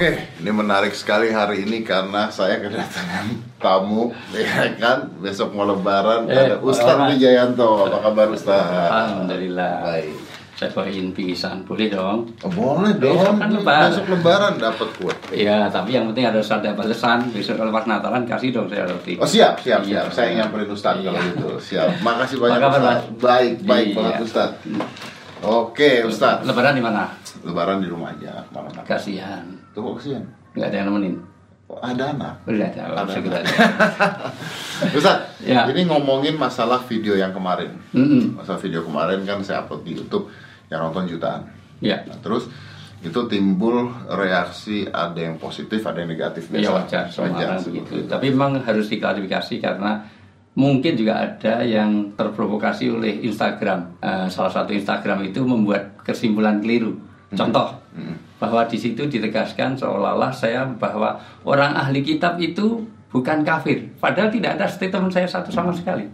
Oke, ini menarik sekali hari ini karena saya kedatangan tamu, ya kan? Besok mau Lebaran ada Ustadz Wijayanto. Apa kabar Ustadz? Alhamdulillah. Baik. Saya bawain pingsan, boleh dong? Boleh dong. Besok kan Lebaran. Besok Lebaran dapat kue. Iya, tapi yang penting ada Ustadz yang balesan. Besok kalau pas Natalan kasih dong saya roti. Oh siap. Iya. Saya nyamperin Ustadz kalau gitu. Siap. Makasih banyak Apa kabar, Ustadz. Baik Iya. banget Ustadz. Oke Ustadz. Lebaran di mana? Lebaran di rumah aja. Mana? Kasihan. Tuh kok kesian? Nggak ada yang nemenin. Ada anak. Udah ada. Segera. Ustadz, Ya. ini ngomongin masalah video yang kemarin. Mm-mm. Masalah video kemarin kan saya upload di YouTube yang nonton jutaan. Ya. Nah, terus itu timbul reaksi, ada yang positif, ada yang negatif. Iya, wajar, semua orang begitu. Tapi memang harus diklarifikasi karena mungkin juga ada yang terprovokasi oleh Instagram. Salah satu Instagram itu membuat kesimpulan keliru. Contoh, bahwa di situ ditegaskan seolah-olah saya bahwa orang ahli kitab itu bukan kafir. Padahal tidak ada statement saya satu sama sekali.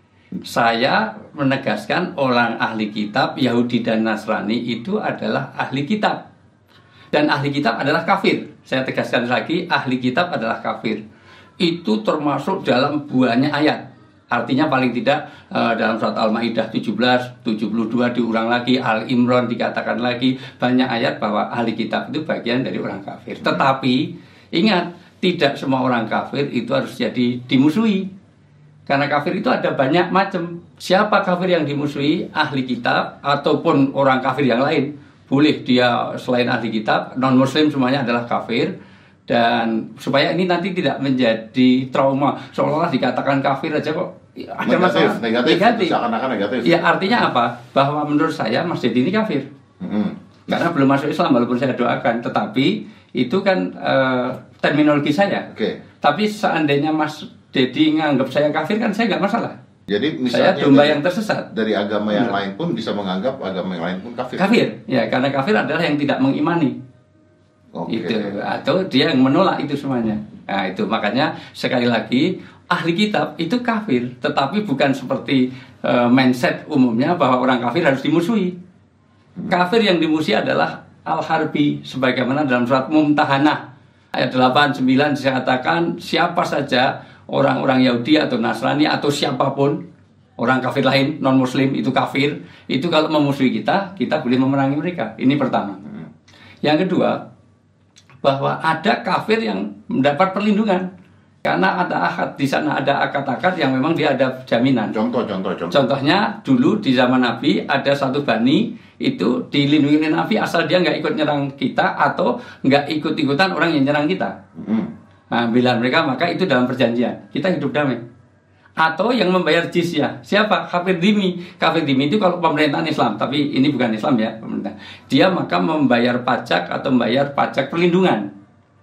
Saya menegaskan orang ahli kitab Yahudi dan Nasrani itu adalah ahli kitab. Dan ahli kitab adalah kafir. Saya tegaskan lagi, ahli kitab adalah kafir. Itu termasuk dalam banyak ayat. Artinya paling tidak dalam surat Al-Maidah 17, 72 diulang lagi, Al-Imran dikatakan lagi, banyak ayat bahwa ahli kitab itu bagian dari orang kafir. Tetapi ingat, tidak semua orang kafir itu harus jadi dimusuhi. Karena kafir itu ada banyak macam. Siapa kafir yang dimusuhi? Ahli kitab ataupun orang kafir yang lain. Boleh dia selain ahli kitab, non-muslim semuanya adalah kafir. Dan supaya ini nanti tidak menjadi trauma, seolah-olah dikatakan kafir aja kok ada masalah negatif. Seakan-akan negatif. Ya artinya apa? Bahwa menurut saya Mas Dedi ini kafir. Karena belum masuk Islam walaupun saya doakan. Tetapi itu kan terminologi saya. Tapi seandainya Mas Dedi nganggap saya kafir kan saya nggak masalah. Jadi misalnya saya domba yang tersesat. Dari agama yang lain pun bisa menganggap agama yang lain pun kafir. Kafir, ya karena kafir adalah yang tidak mengimani. Itu atau dia yang menolak itu semuanya. Nah itu makanya sekali lagi ahli kitab itu kafir, tetapi bukan seperti mindset umumnya bahwa orang kafir harus dimusuhi. Kafir yang dimusuhi adalah al-harbi, sebagaimana dalam surat Mumtahanah ayat 8-9 dikatakan siapa saja orang-orang Yahudi atau Nasrani atau siapapun orang kafir lain non muslim itu kafir, itu kalau memusuhi kita boleh memerangi mereka. Ini pertama. Yang kedua, bahwa ada kafir yang mendapat perlindungan karena ada akad di sana, ada akad-akad yang memang dia ada jaminan. Contohnya dulu di zaman Nabi ada satu bani itu dilindungi oleh Nabi asal dia nggak ikut nyerang kita atau nggak ikut-ikutan orang yang nyerang kita. Nah, bila mereka maka itu dalam perjanjian kita hidup damai. Atau yang membayar jizyah. Siapa? Kafir dhimmi. Kafir dhimmi itu kalau pemerintahan Islam, tapi ini bukan Islam ya, pemerintah. Dia maka membayar pajak atau membayar pajak perlindungan.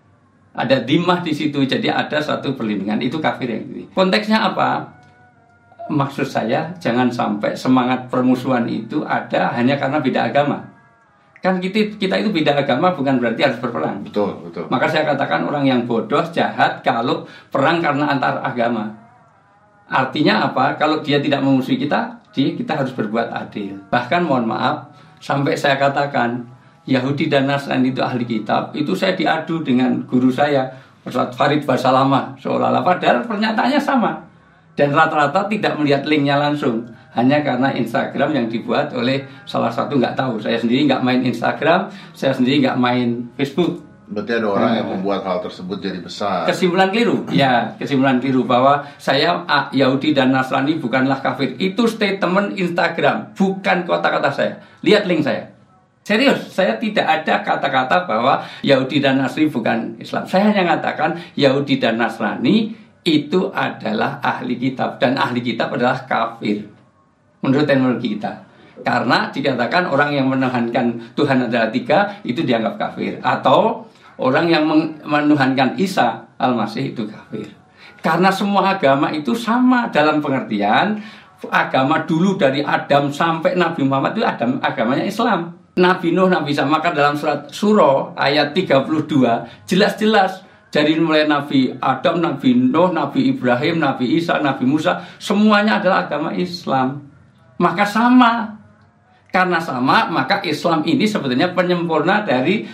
Ada dhimmah di situ, jadi ada satu perlindungan. Itu kafir yang ini. Konteksnya apa? Maksud saya jangan sampai semangat permusuhan itu ada hanya karena beda agama. Kan kita itu beda agama bukan berarti harus berperang. Betul. Maka saya katakan orang yang bodoh, jahat kalau perang karena antar agama. Artinya apa? Kalau dia tidak memusuhi kita harus berbuat adil. Bahkan mohon maaf, sampai saya katakan Yahudi dan Nasrani itu ahli kitab, itu saya diadu dengan guru saya, Ustadz Farid Basalamah, seolah-olah padahal pernyataannya sama. Dan rata-rata tidak melihat linknya langsung, hanya karena Instagram yang dibuat oleh salah satu nggak tahu. Saya sendiri nggak main Instagram, saya sendiri nggak main Facebook. Berarti ada orang yang membuat hal tersebut jadi besar. Kesimpulan keliru, ya kesimpulan keliru bahwa saya Yahudi dan Nasrani bukanlah kafir. Itu statement Instagram, bukan kata-kata saya. Lihat link saya. Serius, saya tidak ada kata-kata bahwa Yahudi dan Nasrani bukan Islam. Saya hanya mengatakan Yahudi dan Nasrani itu adalah ahli kitab dan ahli kitab adalah kafir menurut teknologi kita. Karena dikatakan orang yang menuhankan Tuhan adalah 3 itu dianggap kafir, atau orang yang menuhankan Isa Al-Masih itu kafir. Karena semua agama itu sama dalam pengertian agama dulu dari Adam sampai Nabi Muhammad itu agamanya Islam. Nabi Nuh, Nabi Isa, maka dalam surat Surah ayat 32 jelas-jelas dari mulai Nabi Adam, Nabi Nuh, Nabi Ibrahim, Nabi Isa, Nabi Musa, semuanya adalah agama Islam. Maka sama. Karena sama, maka Islam ini sebetulnya penyempurna dari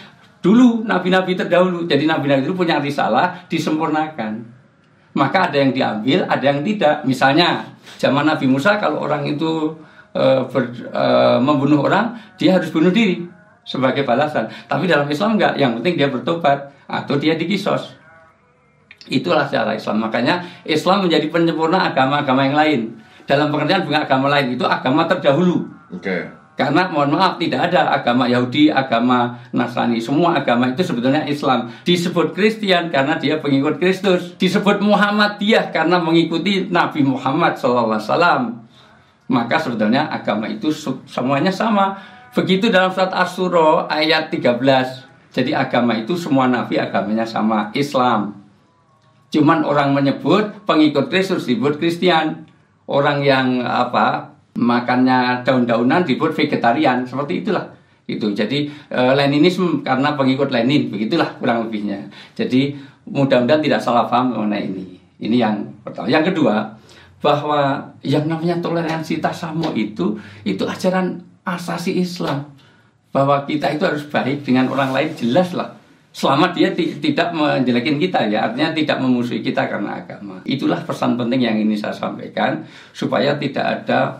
dulu nabi-nabi terdahulu. Jadi nabi-nabi itu punya risalah disempurnakan. Maka ada yang diambil, ada yang tidak. Misalnya zaman Nabi Musa, kalau orang itu membunuh orang, dia harus bunuh diri sebagai balasan. Tapi dalam Islam enggak, yang penting dia bertobat atau dia dikisos. Itulah cara Islam. Makanya Islam menjadi penyempurna agama-agama yang lain. Dalam pengertian bukan agama lain, itu agama terdahulu. Karena mohon maaf, tidak ada agama Yahudi, agama Nasrani. Semua agama itu sebetulnya Islam. Disebut Kristen karena dia pengikut Kristus. Disebut Muhammadiyah karena mengikuti Nabi Muhammad SAW. Maka sebetulnya agama itu semuanya sama. Begitu dalam surat Asy-Syura ayat 13. Jadi agama itu semua nabi agamanya sama, Islam. Cuman orang menyebut pengikut Kristus disebut Kristen. Orang yang makannya daun-daunan disebut vegetarian, seperti itulah. Itu. Jadi Leninisme karena pengikut Lenin, begitulah kurang lebihnya. Jadi mudah-mudahan tidak salah paham mengenai ini. Ini yang pertama. Yang kedua, bahwa yang namanya toleransi tasamuh itu ajaran asasi Islam. Bahwa kita itu harus baik dengan orang lain, jelas lah. Selama dia tidak menjelekin kita, ya, artinya tidak memusuhi kita karena agama. Itulah pesan penting yang ini saya sampaikan, supaya tidak ada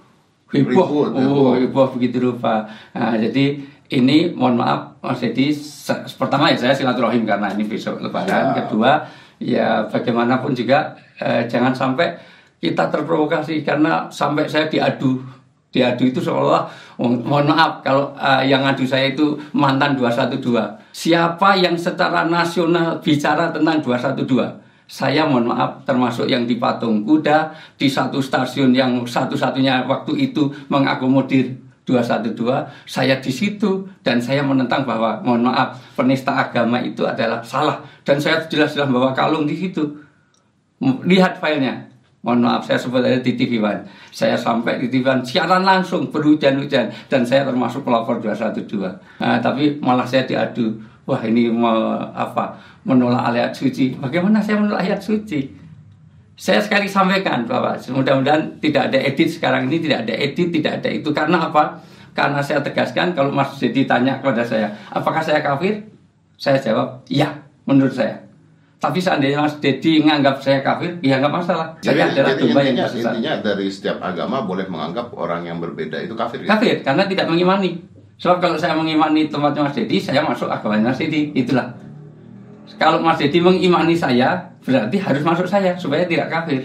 heboh begitu rupa. Nah, jadi ini mohon maaf Mas Dedi, pertama ya saya silaturahim karena ini besok Lebaran. Kedua, ya bagaimanapun juga jangan sampai kita terprovokasi karena sampai saya diadu itu seolah mohon maaf kalau yang adu saya itu mantan 212. Siapa yang secara nasional bicara tentang 212? Saya mohon maaf termasuk yang di Patung Kuda, di satu stasiun yang satu-satunya waktu itu mengakomodir 212, saya di situ dan saya menentang bahwa mohon maaf penista agama itu adalah salah dan saya jelas-jelas bawa kalung di situ. Lihat filenya. Mohon maaf, saya sebut ada di TV One. Saya sampai di TV One, siaran langsung berhujan-hujan dan saya termasuk pelapor 212. Nah, tapi malah saya diadu. Wah, ini menolak ayat suci. Bagaimana saya menolak ayat suci? Saya sekali sampaikan bahwa mudah-mudahan tidak ada edit sekarang ini, tidak ada edit, tidak ada itu. Karena apa? Karena saya tegaskan kalau Mas Dedi tanya kepada saya, apakah saya kafir? Saya jawab, iya, menurut saya. Tapi seandainya Mas Dedi menganggap saya kafir, ya nggak masalah. Saya adalah domba yang tersesat. Intinya dari setiap agama boleh menganggap orang yang berbeda itu kafir. Kafir, karena tidak mengimani. Sebab kalau saya mengimani tempatnya Mas Dedi, saya masuk agama Mas Dedi. Itulah. Kalau Mas Dedi mengimani saya, berarti harus masuk saya supaya tidak kafir.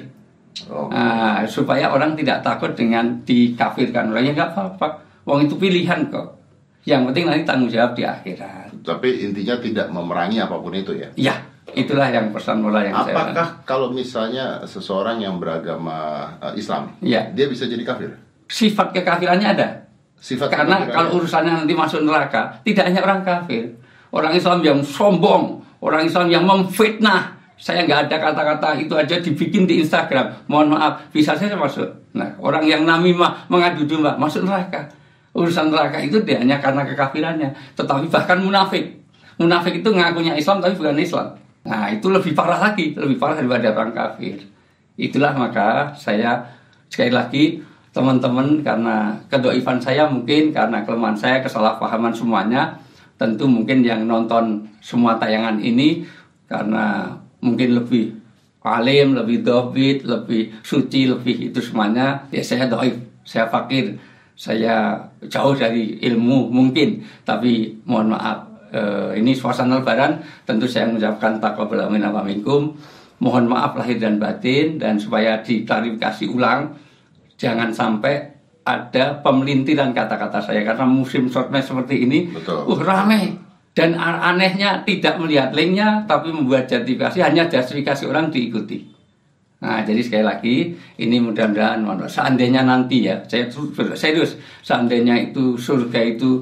Supaya orang tidak takut dengan dikafirkan. Orangnya nggak apa-apa. Wong itu pilihan kok. Yang penting nanti tanggung jawab di akhirat. Tapi intinya tidak memerangi apapun itu ya? Iya. Itulah yang pesan mula yang apakah kalau misalnya seseorang yang beragama Islam, ya, dia bisa jadi kafir? Sifat kekafirannya ada. Karena kalau urusannya nanti masuk neraka, tidak hanya orang kafir, orang Islam yang sombong, orang Islam yang memfitnah. Saya nggak ada kata-kata itu aja dibikin di Instagram. Mohon maaf, bisa saja masuk. Nah, orang yang namimah mengadu domba masuk neraka. Urusan neraka itu tidak hanya karena kekafirannya, tetapi bahkan munafik. Munafik itu ngakunya Islam tapi bukan Islam. Nah, itu lebih parah lagi, lebih parah daripada orang kafir. Itulah maka saya sekali lagi teman-teman, karena kedoifan saya mungkin, karena kelemahan saya, kesalahpahaman semuanya, tentu mungkin yang nonton semua tayangan ini karena mungkin lebih alim, lebih dobit, lebih suci, lebih itu semuanya, ya saya doif, saya fakir, saya jauh dari ilmu mungkin, tapi mohon maaf. Ini suasana Lebaran, tentu saya mengucapkan taqabbal minna wa minkum. Mohon maaf lahir dan batin, dan supaya diklarifikasi ulang, jangan sampai ada pemelintiran kata-kata saya karena musim shortmatch seperti ini, rame dan anehnya tidak melihat linknya, tapi membuat justifikasi, hanya justifikasi orang diikuti. Nah, jadi sekali lagi ini mudah-mudahan seandainya nanti ya, saya serius, seandainya itu surga itu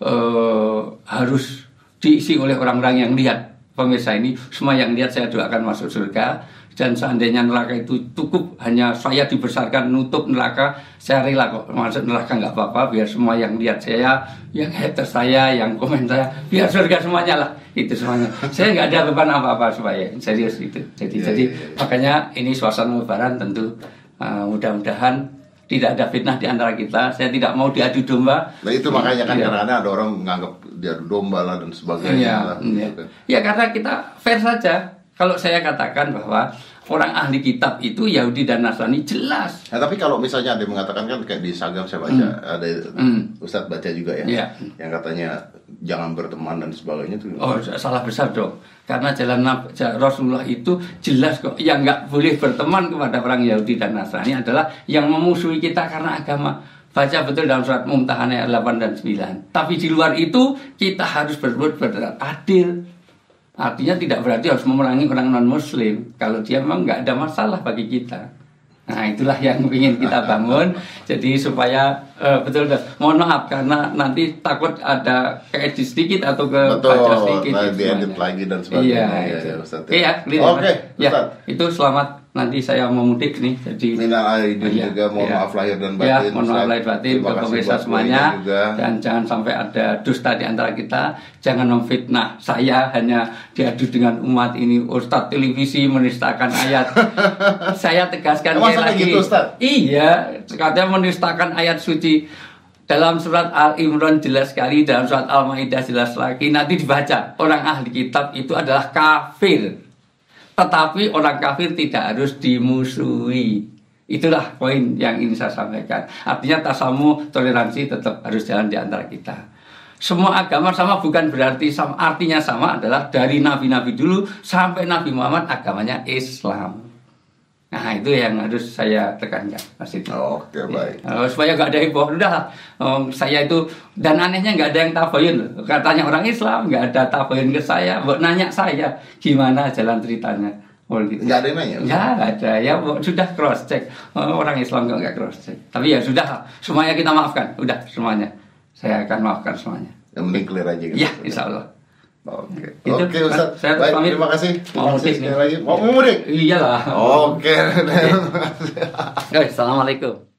harus diisi oleh orang-orang yang lihat pemirsa ini, semua yang lihat saya doakan masuk surga. Dan seandainya neraka itu cukup hanya saya dibesarkan nutup neraka, saya rela kok masuk neraka, nggak apa-apa, biar semua yang lihat saya, yang hater saya, yang komen saya, biar surga semuanya lah, itu semuanya. Saya nggak ada beban apa-apa supaya serius itu. Jadi makanya ini suasana Lebaran tentu mudah-mudahan tidak ada fitnah di antara kita. Saya tidak mau diadu domba. Nah itu makanya kan Iya. kadang-kadang ada orang menganggap diadu domba lah dan sebagainya. Iya, lah, iya. gitu. Ya karena kita fair saja. Kalau saya katakan bahwa orang ahli kitab itu Yahudi dan Nasrani jelas. Nah tapi kalau misalnya ada yang mengatakan kan kayak di Instagram saya baca ada Ustadz baca juga ya, Iya. yang katanya jangan berteman dan sebagainya tuh. Oh, salah besar dong. Karena jalan Rasulullah itu jelas kok. Yang nggak boleh berteman kepada orang Yahudi dan Nasrani adalah yang memusuhi kita karena agama. Baca betul dalam surat Mumtahanah ayat 8 dan 9. Tapi di luar itu kita harus berbuat adil. Artinya tidak berarti harus memerangi orang non-muslim. Kalau dia memang nggak ada masalah bagi kita. Nah itulah yang ingin kita bangun. Jadi supaya betul. Mohon maaf karena nanti takut ada keedit sedikit atau kebaca sedikit. Betul, diedit lagi dan sebagainya. Iya, Ustadz. Iya, Oke, ya, Ustadz. itu selamat. Nanti saya mau mudik nih, jadi Minal aidin iya, juga, mohon iya. maaf lahir dan Ya, batin. mohon maaf lahir batin Terima ke kasih pemirsa buat semuanya. poinnya juga. Dan jangan sampai ada dusta di antara kita. Jangan memfitnah saya hanya diadu dengan umat ini. Ustadz televisi menistakan ayat. Saya tegaskan Emang sekali sampai lagi. gitu, Ustadz? Iya, katanya menistakan ayat suci. Dalam surat Al-Imran jelas sekali, dalam surat Al-Maidah jelas lagi. Nanti dibaca, orang ahli kitab itu adalah kafir. Tetapi orang kafir tidak harus dimusuhi. Itulah poin yang ingin saya sampaikan. Artinya tasamu, toleransi tetap harus jalan di antara kita. Semua agama sama bukan berarti sama. Artinya sama adalah dari nabi-nabi dulu sampai Nabi Muhammad agamanya Islam. Nah itu yang harus saya tekankan, Mas Itu. Oke, baik. Supaya nggak ada heboh. Udah, saya itu dan anehnya nggak ada yang tabayun loh. Katanya orang Islam nggak ada tabayun ke saya. Buat nanya saya gimana jalan ceritanya. Gitu. Nggak ada yang nanya? Nggak ada. Ya sudah cross check. Orang Islam nggak cross check. Tapi ya sudah, semuanya kita maafkan. Udah semuanya. Saya akan maafkan semuanya. Yang penting clear aja gitu. Ya, insya Allah. Oke. Itu, Oke, Ustadz. saya Baik, pamit. terima kasih. Mau mudik sekali nih. lagi. Mau mudik? Iyalah. Oke. Assalamualaikum.